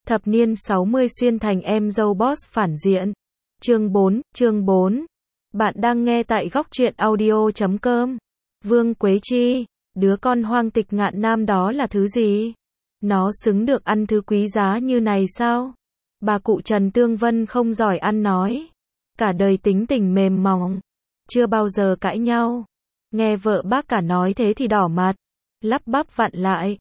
Thập niên 60 xuyên thành em dâu boss phản diện. Chương 4. Bạn đang nghe tại góc truyện audio.com. Vương Quế Chi, đứa con hoang tịch ngạn nam đó là thứ gì? Nó xứng được ăn thứ quý giá như này sao? Bà cụ Trần Tương Vân không giỏi ăn nói. Cả đời tính tình mềm mỏng. Chưa bao giờ cãi nhau. Nghe vợ bác cả nói thế thì đỏ mặt. Lắp bắp vặn lại.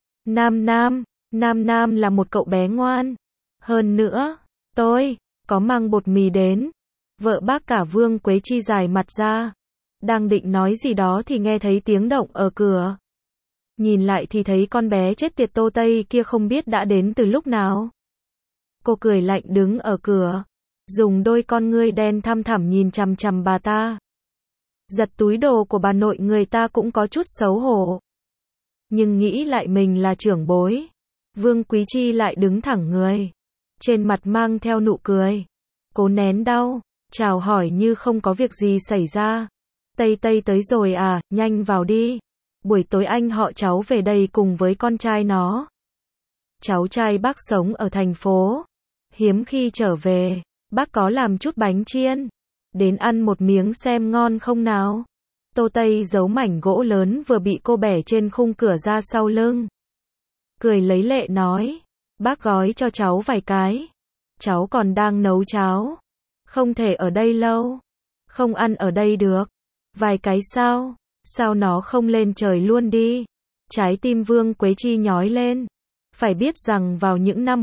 Nam là một cậu bé ngoan. Hơn nữa, tôi có mang bột mì đến. Vợ bác cả Vương Quế Chi dài mặt ra. Đang định nói gì đó thì nghe thấy tiếng động ở cửa. Nhìn lại thì thấy con bé chết tiệt Tô Tây kia không biết đã đến từ lúc nào. Cô cười lạnh đứng ở cửa. Dùng đôi con ngươi đen thăm thẳm nhìn chằm chằm bà ta. Giật túi đồ của bà nội người ta cũng có chút xấu hổ. Nhưng nghĩ lại mình là trưởng bối. Vương Quý Chi lại đứng thẳng người. Trên mặt mang theo nụ cười. Cố nén đau. Chào hỏi như không có việc gì xảy ra. Tây tới rồi à, nhanh vào đi. Buổi tối anh họ cháu về đây cùng với con trai nó. Cháu trai bác sống ở thành phố. Hiếm khi trở về. Bác có làm chút bánh chiên. Đến ăn một miếng xem ngon không nào. Tô Tây giấu mảnh gỗ lớn vừa bị cô bẻ trên khung cửa ra sau lưng. Cười lấy lệ nói. Bác gói cho cháu vài cái. Cháu còn đang nấu cháo. Không thể ở đây lâu. Không ăn ở đây được. Vài cái sao? Sao nó không lên trời luôn đi? Trái tim Vương Quế Chi nhói lên. Phải biết rằng vào những năm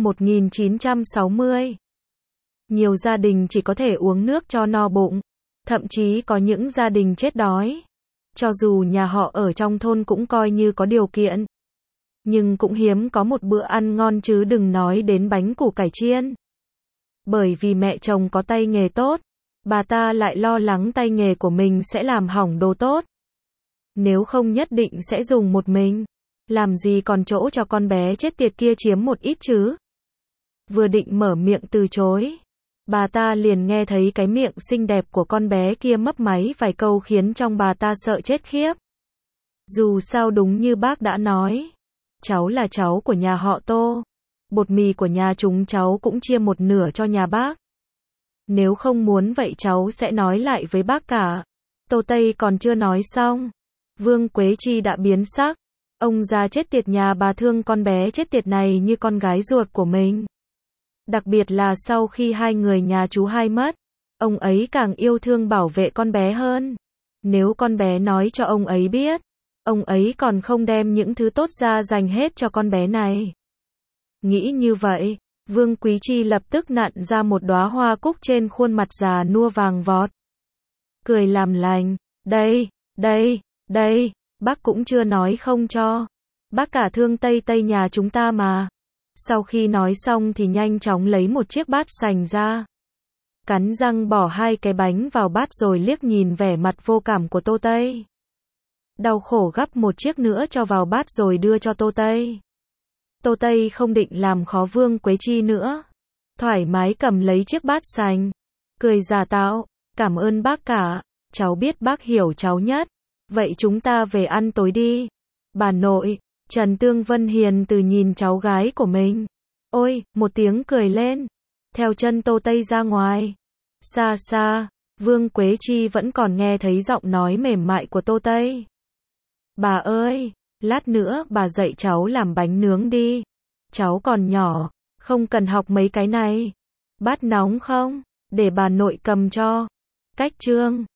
1960, nhiều gia đình chỉ có thể uống nước cho no bụng. Thậm chí có những gia đình chết đói. Cho dù nhà họ ở trong thôn cũng coi như có điều kiện. Nhưng cũng hiếm có một bữa ăn ngon chứ đừng nói đến bánh củ cải chiên. Bởi vì mẹ chồng có tay nghề tốt, bà ta lại lo lắng tay nghề của mình sẽ làm hỏng đồ tốt. Nếu không nhất định sẽ dùng một mình. Làm gì còn chỗ cho con bé chết tiệt kia chiếm một ít chứ. Vừa định mở miệng từ chối. Bà ta liền nghe thấy cái miệng xinh đẹp của con bé kia mấp máy vài câu khiến trong bà ta sợ chết khiếp. Dù sao đúng như bác đã nói. Cháu là cháu của nhà họ Tô. Bột mì của nhà chúng cháu cũng chia một nửa cho nhà bác. Nếu không muốn vậy cháu sẽ nói lại với bác cả. Tô Tây còn chưa nói xong. Vương Quế Chi đã biến sắc. Ông già chết tiệt nhà bà thương con bé chết tiệt này như con gái ruột của mình. Đặc biệt là sau khi hai người nhà chú hai mất. Ông ấy càng yêu thương bảo vệ con bé hơn. Nếu con bé nói cho ông ấy biết. Ông ấy còn không đem những thứ tốt ra dành hết cho con bé này. Nghĩ như vậy, Vương Quý Chi lập tức nặn ra một đóa hoa cúc trên khuôn mặt già nua vàng vọt. Cười làm lành, đây, bác cũng chưa nói không cho. Bác cả thương Tây nhà chúng ta mà. Sau khi nói xong thì nhanh chóng lấy một chiếc bát sành ra. Cắn răng bỏ hai cái bánh vào bát rồi liếc nhìn vẻ mặt vô cảm của Tô Tây. Đau khổ gắp một chiếc nữa cho vào bát rồi đưa cho Tô Tây. Tô Tây không định làm khó Vương Quế Chi nữa. Thoải mái cầm lấy chiếc bát sành. Cười giả tạo. Cảm ơn bác cả. Cháu biết bác hiểu cháu nhất. Vậy chúng ta về ăn tối đi. Bà nội. Trần Tương Vân hiền từ nhìn cháu gái của mình. Ôi, một tiếng cười lên. Theo chân Tô Tây ra ngoài. Xa, Vương Quế Chi vẫn còn nghe thấy giọng nói mềm mại của Tô Tây. Bà ơi, lát nữa bà dạy cháu làm bánh nướng đi. Cháu còn nhỏ, không cần học mấy cái này. Bát nóng không? Để bà nội cầm cho. Cách chương